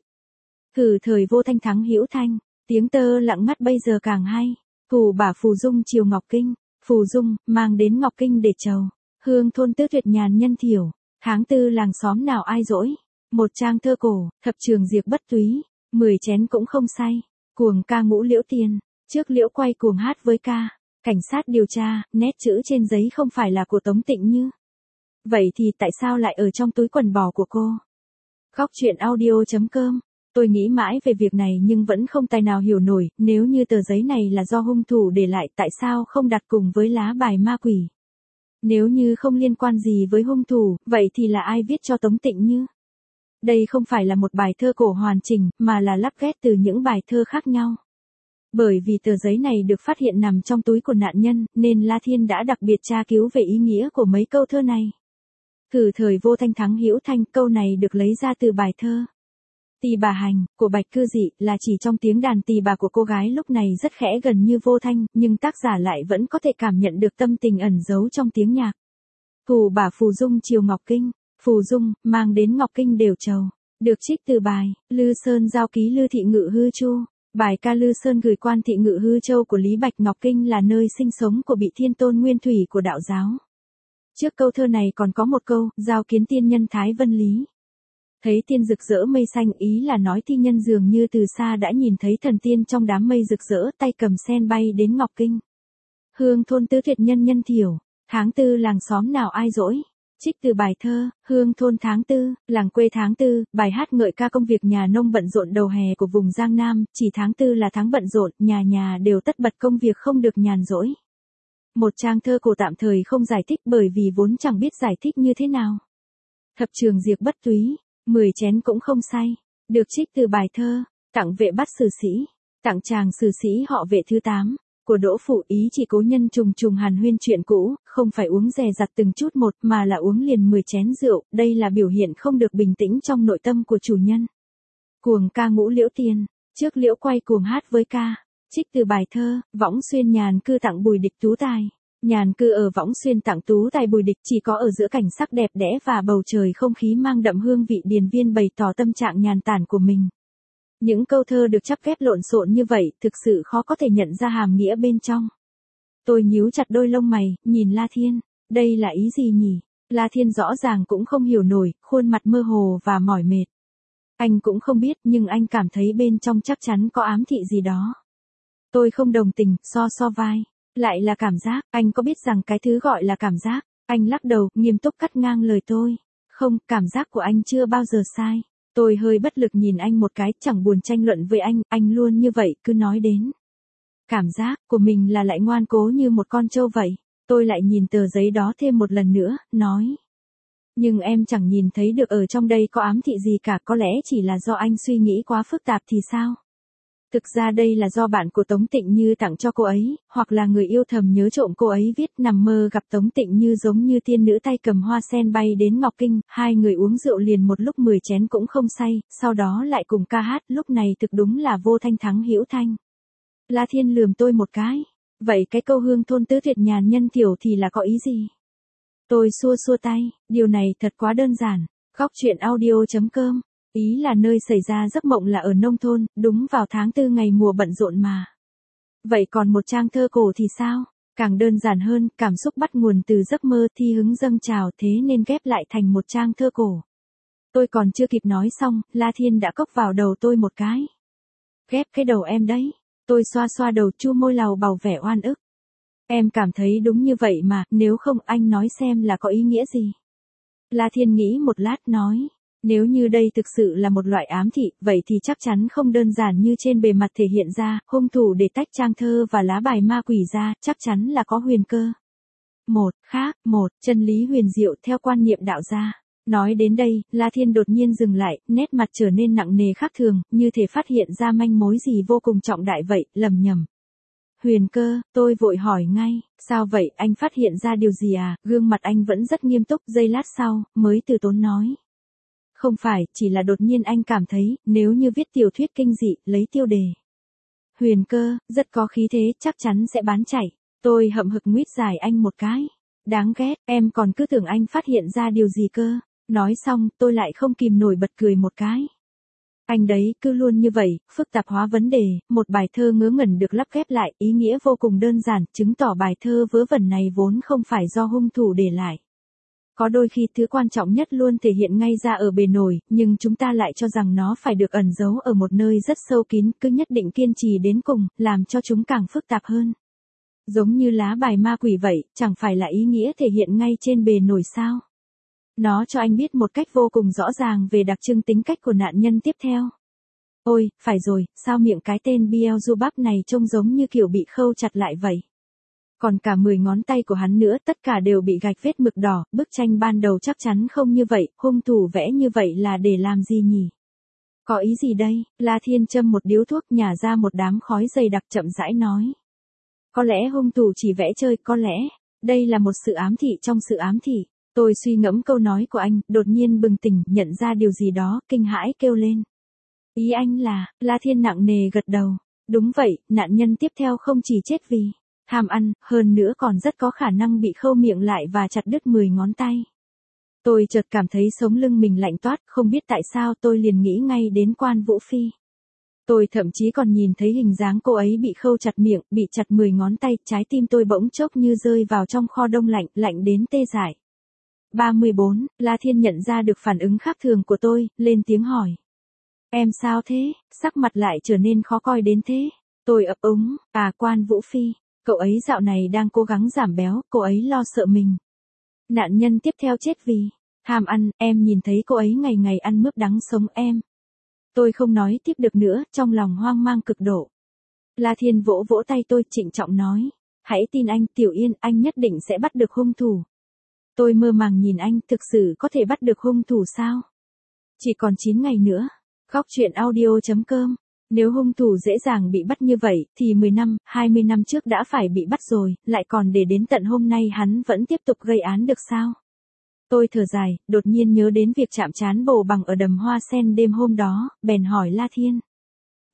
Cử thời vô thanh thắng hữu thanh, tiếng tơ lặng ngắt bây giờ càng hay. Phù bả phù dung chiều Ngọc Kinh, phù dung, mang đến Ngọc Kinh để chầu. Hương thôn tứ tuyệt nhàn nhân thiểu, tháng tư làng xóm nào ai dỗi. Một trang thơ cổ, thập trường diệt bất túy, 10 chén cũng không say. Cuồng ca ngũ liễu tiền, trước liễu quay cuồng hát với ca. Cảnh sát điều tra, nét chữ trên giấy không phải là của Tống Tịnh Như. Vậy thì tại sao lại ở trong túi quần bò của cô? Góc truyện audio.com. Tôi nghĩ mãi về việc này nhưng vẫn không tài nào hiểu nổi, nếu như tờ giấy này là do hung thủ để lại, tại sao không đặt cùng với lá bài ma quỷ? Nếu như không liên quan gì với hung thủ, vậy thì là ai viết cho Tống Tịnh Như? Đây không phải là một bài thơ cổ hoàn chỉnh, mà là lắp ghép từ những bài thơ khác nhau. Bởi vì tờ giấy này được phát hiện nằm trong túi của nạn nhân, nên La Thiên đã đặc biệt tra cứu về ý nghĩa của mấy câu thơ này. Cử thời vô thanh thắng hữu thanh, câu này được lấy ra từ bài thơ Tỳ bà hành, của Bạch Cư Dị, là chỉ trong tiếng đàn tỳ bà của cô gái lúc này rất khẽ gần như vô thanh, nhưng tác giả lại vẫn có thể cảm nhận được tâm tình ẩn giấu trong tiếng nhạc. Phù bả phù dung chiều Ngọc Kinh, phù dung, mang đến Ngọc Kinh đều chầu. Được trích từ bài, Lư Sơn giao ký Lư Thị Ngự Hư Chu. Bài ca Lư Sơn gửi quan Thị Ngự Hư Châu của Lý Bạch. Ngọc Kinh là nơi sinh sống của Bị Thiên Tôn Nguyên Thủy của đạo giáo. Trước câu thơ này còn có một câu, giao kiến tiên nhân Thái Vân Lý. Thấy tiên rực rỡ mây xanh, ý là nói thi nhân dường như từ xa đã nhìn thấy thần tiên trong đám mây rực rỡ, tay cầm sen bay đến Ngọc Kinh. Hương thôn tứ tuyệt nhân nhân thiểu, tháng tư làng xóm nào ai dỗi. Trích từ bài thơ, Hương thôn tháng tư, làng quê tháng tư, bài hát ngợi ca công việc nhà nông bận rộn đầu hè của vùng Giang Nam, chỉ tháng tư là tháng bận rộn, nhà nhà đều tất bật công việc không được nhàn rỗi. Một trang thơ cổ tạm thời không giải thích bởi vì vốn chẳng biết giải thích như thế nào. Thập trường diệt bất túy, 10 chén cũng không say, được trích từ bài thơ, tặng vệ bắt sử sĩ, tặng chàng sử sĩ họ Vệ thứ 8, của Đỗ Phủ, ý chỉ cố nhân trùng trùng hàn huyên chuyện cũ, không phải uống dè dặt từng chút một mà là uống liền 10 chén rượu, đây là biểu hiện không được bình tĩnh trong nội tâm của chủ nhân. Cuồng ca ngũ liễu tiền, trước liễu quay cuồng hát với ca, Trích từ bài thơ, Võng Xuyên nhàn cư tặng Bùi Địch tú tài. Nhàn cư ở Võng Xuyên tặng tú tài Bùi Địch, chỉ có ở giữa cảnh sắc đẹp đẽ và bầu trời không khí mang đậm hương vị điền viên bày tỏ tâm trạng nhàn tản của mình. Những câu thơ được chắp ghép lộn xộn như vậy, thực sự khó có thể nhận ra hàm nghĩa bên trong. Tôi nhíu chặt đôi lông mày, nhìn La Thiên, đây là ý gì nhỉ? La Thiên rõ ràng cũng không hiểu nổi, khuôn mặt mơ hồ và mỏi mệt. Anh cũng không biết, nhưng anh cảm thấy bên trong chắc chắn có ám thị gì đó. Tôi không đồng tình, so vai. Lại là cảm giác, anh có biết rằng cái thứ gọi là cảm giác? Anh lắc đầu, nghiêm túc cắt ngang lời tôi. Không, cảm giác của anh chưa bao giờ sai. Tôi hơi bất lực nhìn anh một cái, chẳng buồn tranh luận với anh luôn như vậy, cứ nói đến. Cảm giác của mình là lại ngoan cố như một con trâu vậy. Tôi lại nhìn tờ giấy đó thêm một lần nữa, nói. Nhưng em chẳng nhìn thấy được ở trong đây có ám thị gì cả, có lẽ chỉ là do anh suy nghĩ quá phức tạp thì sao? Thực ra đây là do bạn của Tống Tịnh Như tặng cho cô ấy, hoặc là người yêu thầm nhớ trộm cô ấy viết nằm mơ gặp Tống Tịnh Như giống như tiên nữ tay cầm hoa sen bay đến Ngọc Kinh, hai người uống rượu liền một lúc 10 chén cũng không say, sau đó lại cùng ca hát, lúc này thực đúng là vô thanh thắng hữu thanh. La Thiên lườm tôi một cái, vậy cái câu hương thôn tứ tuyệt nhàn nhân tiểu thì là có ý gì? Tôi xua tay, điều này thật quá đơn giản. Góc truyện audio.com. Ý là nơi xảy ra giấc mộng là ở nông thôn, đúng vào tháng 4 ngày mùa bận rộn mà. Vậy còn một trang thơ cổ thì sao? Càng đơn giản hơn, cảm xúc bắt nguồn từ giấc mơ thi hứng dâng trào thế nên ghép lại thành một trang thơ cổ. Tôi còn chưa kịp nói xong, La Thiên đã cốc vào đầu tôi một cái. Ghép cái đầu em đấy. Tôi xoa đầu chu môi lầu bầu vẻ oan ức. Em cảm thấy đúng như vậy mà, nếu không anh nói xem là có ý nghĩa gì. La Thiên nghĩ một lát nói, nếu như đây thực sự là một loại ám thị, vậy thì chắc chắn không đơn giản như trên bề mặt thể hiện ra, hung thủ để tách trang thơ và lá bài ma quỷ ra, chắc chắn là có huyền cơ. Một, chân lý huyền diệu theo quan niệm đạo gia. Nói đến đây, La Thiên đột nhiên dừng lại, nét mặt trở nên nặng nề khác thường, như thể phát hiện ra manh mối gì vô cùng trọng đại vậy, lầm nhầm. Huyền cơ, tôi vội hỏi ngay, sao vậy, anh phát hiện ra điều gì à? Gương mặt anh vẫn rất nghiêm túc, giây lát sau, mới từ tốn nói. Không phải, chỉ là đột nhiên anh cảm thấy, nếu như viết tiểu thuyết kinh dị, lấy tiêu đề. Huyền cơ, rất có khí thế, chắc chắn sẽ bán chạy. Tôi hậm hực nguyết dài anh một cái. Đáng ghét, em còn cứ tưởng anh phát hiện ra điều gì cơ. Nói xong, tôi lại không kìm nổi bật cười một cái. Anh đấy, cứ luôn như vậy, phức tạp hóa vấn đề, một bài thơ ngớ ngẩn được lắp ghép lại, ý nghĩa vô cùng đơn giản, chứng tỏ bài thơ vớ vẩn này vốn không phải do hung thủ để lại. Có đôi khi thứ quan trọng nhất luôn thể hiện ngay ra ở bề nổi, nhưng chúng ta lại cho rằng nó phải được ẩn giấu ở một nơi rất sâu kín, cứ nhất định kiên trì đến cùng, làm cho chúng càng phức tạp hơn. Giống như lá bài ma quỷ vậy, chẳng phải là ý nghĩa thể hiện ngay trên bề nổi sao? Nó cho anh biết một cách vô cùng rõ ràng về đặc trưng tính cách của nạn nhân tiếp theo. Ôi, phải rồi, sao miệng cái tên Beelzebub này trông giống như kiểu bị khâu chặt lại vậy? Còn cả 10 ngón tay của hắn nữa, tất cả đều bị gạch vết mực đỏ, bức tranh ban đầu chắc chắn không như vậy, hung thủ vẽ như vậy là để làm gì nhỉ? Có ý gì đây? La Thiên châm một điếu thuốc nhả ra một đám khói dày đặc chậm rãi nói. Có lẽ hung thủ chỉ vẽ chơi, có lẽ, đây là một sự ám thị trong sự ám thị. Tôi suy ngẫm câu nói của anh, đột nhiên bừng tỉnh, nhận ra điều gì đó, kinh hãi kêu lên. Ý anh là, La Thiên nặng nề gật đầu. Đúng vậy, nạn nhân tiếp theo không chỉ chết vì tham ăn, hơn nữa còn rất có khả năng bị khâu miệng lại và chặt đứt 10 ngón tay. Tôi chợt cảm thấy sống lưng mình lạnh toát, không biết tại sao tôi liền nghĩ ngay đến Quan Vũ Phi. Tôi thậm chí còn nhìn thấy hình dáng cô ấy bị khâu chặt miệng, bị chặt 10 ngón tay, trái tim tôi bỗng chốc như rơi vào trong kho đông lạnh, lạnh đến tê dại. 34, La Thiên nhận ra được phản ứng khác thường của tôi, lên tiếng hỏi. Em sao thế, sắc mặt lại trở nên khó coi đến thế. Tôi ấp úng, Quan Vũ Phi, cậu ấy dạo này đang cố gắng giảm béo, cô ấy lo sợ mình. Nạn nhân tiếp theo chết vì tham ăn, em nhìn thấy cô ấy ngày ngày ăn mướp đắng sống em. Tôi không nói tiếp được nữa, trong lòng hoang mang cực độ. La Thiên vỗ vỗ tay tôi, trịnh trọng nói. Hãy tin anh, Tiểu Yên, anh nhất định sẽ bắt được hung thủ. Tôi mơ màng nhìn anh, thực sự có thể bắt được hung thủ sao? Chỉ còn 9 ngày nữa. Góc truyện audio.com. Nếu hung thủ dễ dàng bị bắt như vậy, thì 10 năm, 20 năm trước đã phải bị bắt rồi, lại còn để đến tận hôm nay hắn vẫn tiếp tục gây án được sao? Tôi thở dài, đột nhiên nhớ đến việc chạm trán bồ bằng ở đầm hoa sen đêm hôm đó, bèn hỏi La Thiên.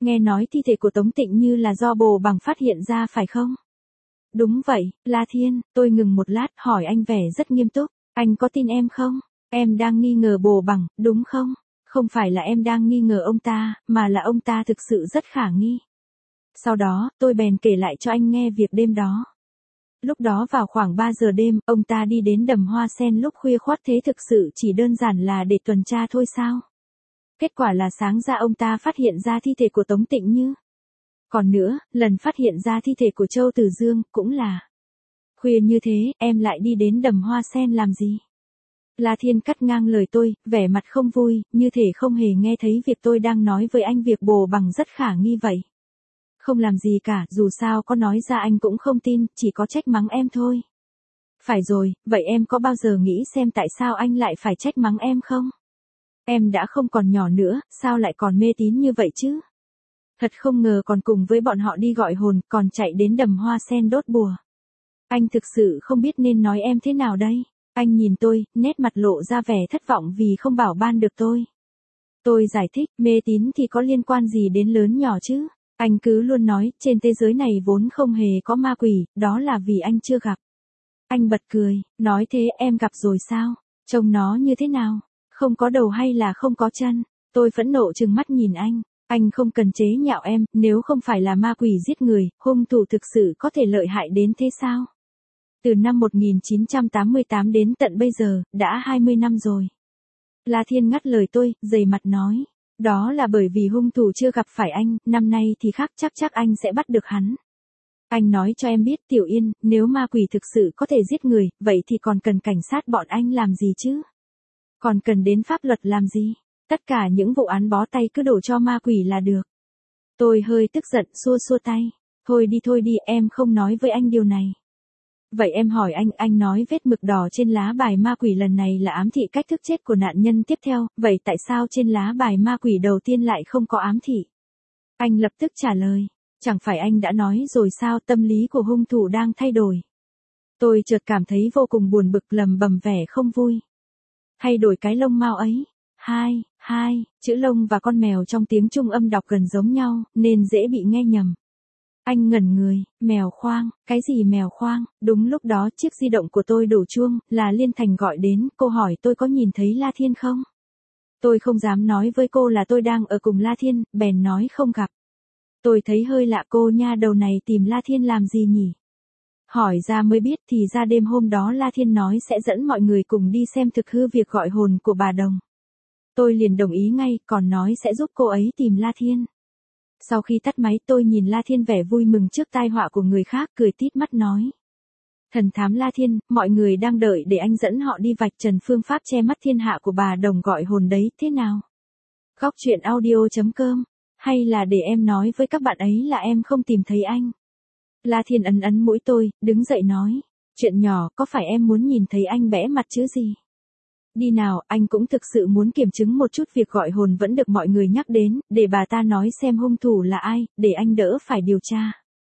Nghe nói thi thể của Tống Tịnh Như là do Bồ Bằng phát hiện ra phải không? Đúng vậy, La Thiên, tôi ngừng một lát hỏi anh vẻ rất nghiêm túc. Anh có tin em không? Em đang nghi ngờ Bồ Bằng, đúng không? Không phải là em đang nghi ngờ ông ta, mà là ông ta thực sự rất khả nghi. Sau đó, tôi bèn kể lại cho anh nghe việc đêm đó. Lúc đó vào khoảng 3 giờ đêm, ông ta đi đến đầm hoa sen lúc khuya khoắt thế thực sự chỉ đơn giản là để tuần tra thôi sao? Kết quả là sáng ra ông ta phát hiện ra thi thể của Tống Tịnh Như. Còn nữa, lần phát hiện ra thi thể của Châu Tử Dương cũng là khuya như thế, em lại đi đến đầm hoa sen làm gì? La Thiên cắt ngang lời tôi, vẻ mặt không vui, như thể không hề nghe thấy việc tôi đang nói với anh việc Bồ Bằng rất khả nghi vậy. Không làm gì cả, dù sao có nói ra anh cũng không tin, chỉ có trách mắng em thôi. Phải rồi, vậy em có bao giờ nghĩ xem tại sao anh lại phải trách mắng em không? Em đã không còn nhỏ nữa, sao lại còn mê tín như vậy chứ? Thật không ngờ còn cùng với bọn họ đi gọi hồn, còn chạy đến đầm hoa sen đốt bùa. Anh thực sự không biết nên nói em thế nào đây. Anh nhìn tôi, nét mặt lộ ra vẻ thất vọng vì không bảo ban được tôi. Tôi giải thích, mê tín thì có liên quan gì đến lớn nhỏ chứ? Anh cứ luôn nói, trên thế giới này vốn không hề có ma quỷ, đó là vì anh chưa gặp. Anh bật cười, nói thế em gặp rồi sao? Trông nó như thế nào? Không có đầu hay là không có chân? Tôi phẫn nộ trừng mắt nhìn anh không cần chế nhạo em, nếu không phải là ma quỷ giết người, hung thủ thực sự có thể lợi hại đến thế sao? Từ năm 1988 đến tận bây giờ, đã 20 năm rồi. La Thiên ngắt lời tôi, dày mặt nói. Đó là bởi vì hung thủ chưa gặp phải anh, năm nay thì khác chắc anh sẽ bắt được hắn. Anh nói cho em biết Tiểu Yên, nếu ma quỷ thực sự có thể giết người, vậy thì còn cần cảnh sát bọn anh làm gì chứ? Còn cần đến pháp luật làm gì? Tất cả những vụ án bó tay cứ đổ cho ma quỷ là được. Tôi hơi tức giận xua xua tay. Thôi đi, em không nói với anh điều này. Vậy em hỏi anh nói vết mực đỏ trên lá bài ma quỷ lần này là ám thị cách thức chết của nạn nhân tiếp theo, vậy tại sao trên lá bài ma quỷ đầu tiên lại không có ám thị? Anh lập tức trả lời, chẳng phải anh đã nói rồi sao, tâm lý của hung thủ đang thay đổi. Tôi chợt cảm thấy vô cùng buồn bực, lầm bầm vẻ không vui. Thay đổi cái lông mao ấy. Hai, chữ lông và con mèo trong tiếng Trung âm đọc gần giống nhau, nên dễ bị nghe nhầm. Anh ngẩn người, mèo khoang, cái gì mèo khoang? Đúng lúc đó chiếc di động của tôi đổ chuông, là Liên Thành gọi đến, cô hỏi tôi có nhìn thấy La Thiên không? Tôi không dám nói với cô là tôi đang ở cùng La Thiên, bèn nói không gặp. Tôi thấy hơi lạ, cô nha đầu này tìm La Thiên làm gì nhỉ? Hỏi ra mới biết thì ra đêm hôm đó La Thiên nói sẽ dẫn mọi người cùng đi xem thực hư việc gọi hồn của bà Đồng. Tôi liền đồng ý ngay, còn nói sẽ giúp cô ấy tìm La Thiên. Sau khi tắt máy tôi nhìn La Thiên vẻ vui mừng trước tai họa của người khác, cười tít mắt nói. Thần thám La Thiên, mọi người đang đợi để anh dẫn họ đi vạch trần phương pháp che mắt thiên hạ của bà Đồng gọi hồn đấy, thế nào? Góc truyện audio.com, hay là để em nói với các bạn ấy là em không tìm thấy anh? La Thiên ấn mũi tôi, đứng dậy nói. Chuyện nhỏ, có phải em muốn nhìn thấy anh bẽ mặt chứ gì? Đi nào, anh cũng thực sự muốn kiểm chứng một chút việc gọi hồn vẫn được mọi người nhắc đến, để bà ta nói xem hung thủ là ai, để anh đỡ phải điều tra.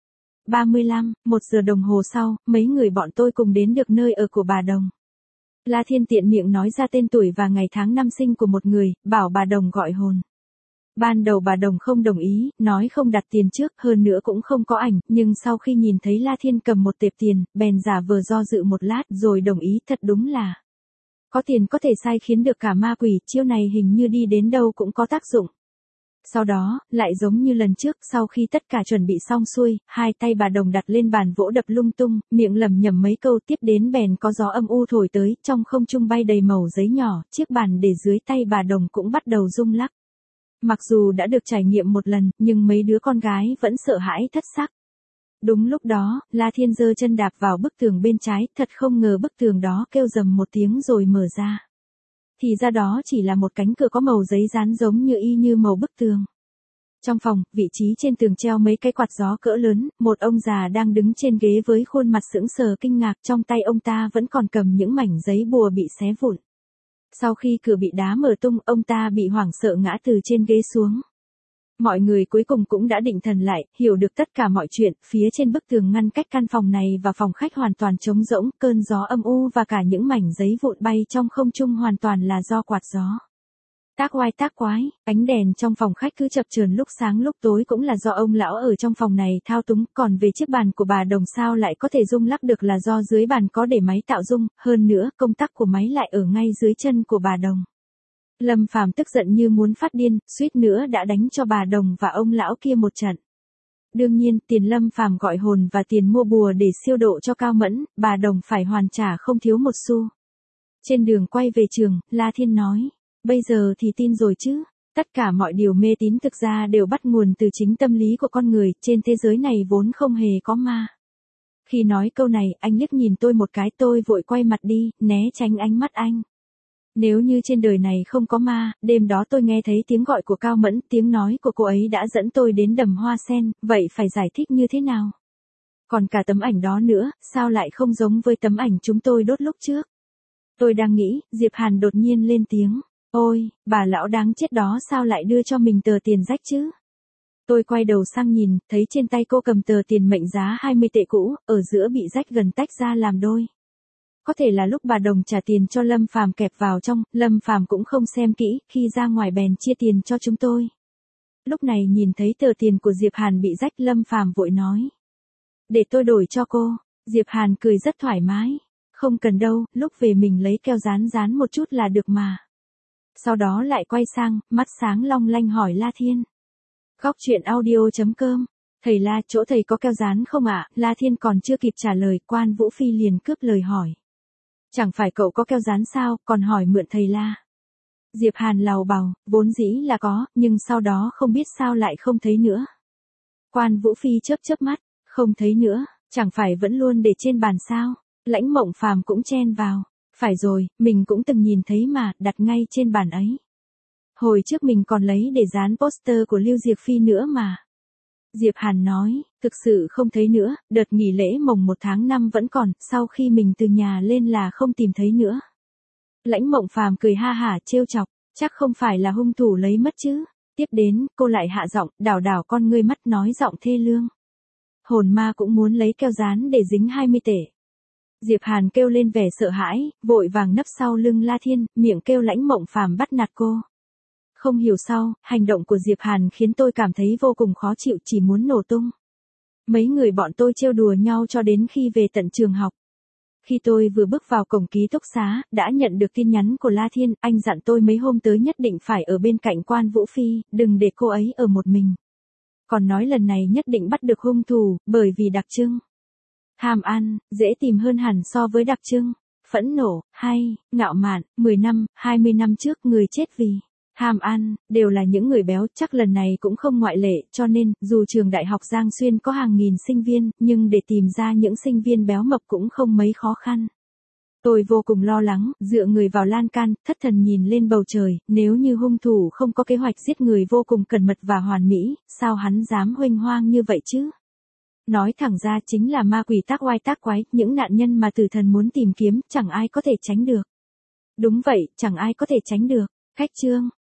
1 giờ đồng hồ sau, mấy người bọn tôi cùng đến được nơi ở của bà Đồng. La Thiên tiện miệng nói ra tên tuổi và ngày tháng năm sinh của một người, bảo bà Đồng gọi hồn. Ban đầu bà Đồng không đồng ý, nói không đặt tiền trước, hơn nữa cũng không có ảnh, nhưng sau khi nhìn thấy La Thiên cầm một tệp tiền, bèn giả vờ do dự một lát rồi đồng ý, thật đúng là có tiền có thể sai khiến được cả ma quỷ, chiêu này hình như đi đến đâu cũng có tác dụng. Sau đó, lại giống như lần trước, sau khi tất cả chuẩn bị xong xuôi, hai tay bà Đồng đặt lên bàn vỗ đập lung tung, miệng lẩm nhẩm mấy câu, tiếp đến bèn có gió âm u thổi tới, trong không trung bay đầy mẩu giấy nhỏ, chiếc bàn để dưới tay bà Đồng cũng bắt đầu rung lắc. Mặc dù đã được trải nghiệm một lần, nhưng mấy đứa con gái vẫn sợ hãi thất sắc. Đúng lúc đó, La Thiên giơ chân đạp vào bức tường bên trái, thật không ngờ bức tường đó kêu rầm một tiếng rồi mở ra. Thì ra đó chỉ là một cánh cửa có màu giấy dán giống như y như màu bức tường. Trong phòng, vị trí trên tường treo mấy cái quạt gió cỡ lớn, một ông già đang đứng trên ghế với khuôn mặt sững sờ kinh ngạc, trong tay ông ta vẫn còn cầm những mảnh giấy bùa bị xé vụn. Sau khi cửa bị đá mở tung, ông ta bị hoảng sợ ngã từ trên ghế xuống. Mọi người cuối cùng cũng đã định thần lại, hiểu được tất cả mọi chuyện, phía trên bức tường ngăn cách căn phòng này và phòng khách hoàn toàn trống rỗng, cơn gió âm u và cả những mảnh giấy vụn bay trong không trung hoàn toàn là do quạt gió. Tác oai tác quái, ánh đèn trong phòng khách cứ chập chờn lúc sáng lúc tối cũng là do ông lão ở trong phòng này thao túng, còn về chiếc bàn của bà Đồng sao lại có thể rung lắc được là do dưới bàn có để máy tạo rung, hơn nữa công tắc của máy lại ở ngay dưới chân của bà Đồng. Lâm Phàm tức giận như muốn phát điên, suýt nữa đã đánh cho bà Đồng và ông lão kia một trận. Đương nhiên, tiền Lâm Phàm gọi hồn và tiền mua bùa để siêu độ cho Cao Mẫn, bà Đồng phải hoàn trả không thiếu một xu. Trên đường quay về trường, La Thiên nói, bây giờ thì tin rồi chứ, tất cả mọi điều mê tín thực ra đều bắt nguồn từ chính tâm lý của con người, trên thế giới này vốn không hề có ma. Khi nói câu này, anh liếc nhìn tôi một cái, tôi vội quay mặt đi, né tránh ánh mắt anh. Nếu như trên đời này không có ma, đêm đó tôi nghe thấy tiếng gọi của Cao Mẫn, tiếng nói của cô ấy đã dẫn tôi đến đầm hoa sen, vậy phải giải thích như thế nào? Còn cả tấm ảnh đó nữa, sao lại không giống với tấm ảnh chúng tôi đốt lúc trước? Tôi đang nghĩ, Diệp Hàn đột nhiên lên tiếng. Ôi, bà lão đáng chết đó sao lại đưa cho mình tờ tiền rách chứ? Tôi quay đầu sang nhìn, thấy trên tay cô cầm tờ tiền mệnh giá 20 tệ cũ, ở giữa bị rách gần tách ra làm đôi. Có thể là lúc bà Đồng trả tiền cho Lâm Phàm kẹp vào trong, Lâm Phàm cũng không xem kỹ, khi ra ngoài bèn chia tiền cho chúng tôi. Lúc này nhìn thấy tờ tiền của Diệp Hàn bị rách, Lâm Phàm vội nói. Để tôi đổi cho cô. Diệp Hàn cười rất thoải mái. Không cần đâu, lúc về mình lấy keo dán dán một chút là được mà. Sau đó lại quay sang, mắt sáng long lanh hỏi La Thiên. Góc truyện audio.com. Thầy La, chỗ thầy có keo dán không ạ? La Thiên còn chưa kịp trả lời, Quan Vũ Phi liền cướp lời hỏi. Chẳng phải cậu có keo dán sao, còn hỏi mượn thầy La. Diệp Hàn lầu bầu, vốn dĩ là có, nhưng sau đó không biết sao lại không thấy nữa. Quan Vũ Phi chớp chớp mắt, không thấy nữa, chẳng phải vẫn luôn để trên bàn sao? Lãnh Mộng Phàm cũng chen vào. Phải rồi, mình cũng từng nhìn thấy mà, đặt ngay trên bàn ấy. Hồi trước mình còn lấy để dán poster của Lưu Diệc Phi nữa mà. Diệp Hàn nói, thực sự không thấy nữa, đợt nghỉ lễ mồng 1 tháng 5 vẫn còn, sau khi mình từ nhà lên là không tìm thấy nữa. Lãnh Mộng Phàm cười ha hả trêu chọc, chắc không phải là hung thủ lấy mất chứ. Tiếp đến, cô lại hạ giọng, đảo đảo con ngươi mắt nói giọng thê lương. Hồn ma cũng muốn lấy keo dán để dính 20 tệ. Diệp Hàn kêu lên vẻ sợ hãi, vội vàng nấp sau lưng La Thiên, miệng kêu Lãnh Mộng Phàm bắt nạt cô. Không hiểu sao, hành động của Diệp Hàn khiến tôi cảm thấy vô cùng khó chịu, chỉ muốn nổ tung. Mấy người bọn tôi trêu đùa nhau cho đến khi về tận trường học. Khi tôi vừa bước vào cổng ký túc xá, đã nhận được tin nhắn của La Thiên, anh dặn tôi mấy hôm tới nhất định phải ở bên cạnh Quan Vũ Phi, đừng để cô ấy ở một mình. Còn nói lần này nhất định bắt được hung thủ, bởi vì đặc trưng. Tham ăn, dễ tìm hơn hẳn so với đặc trưng. Phẫn nộ, hay, ngạo mạn, 10 năm, 20 năm trước người chết vì tham ăn, đều là những người béo, chắc lần này cũng không ngoại lệ, cho nên, dù trường đại học Giang Xuyên có hàng nghìn sinh viên, nhưng để tìm ra những sinh viên béo mập cũng không mấy khó khăn. Tôi vô cùng lo lắng, dựa người vào lan can, thất thần nhìn lên bầu trời, nếu như hung thủ không có kế hoạch giết người vô cùng cẩn mật và hoàn mỹ, sao hắn dám huênh hoang như vậy chứ? Nói thẳng ra chính là ma quỷ tác oai tác quái, những nạn nhân mà tử thần muốn tìm kiếm, chẳng ai có thể tránh được. Đúng vậy, chẳng ai có thể tránh được. Khách chương.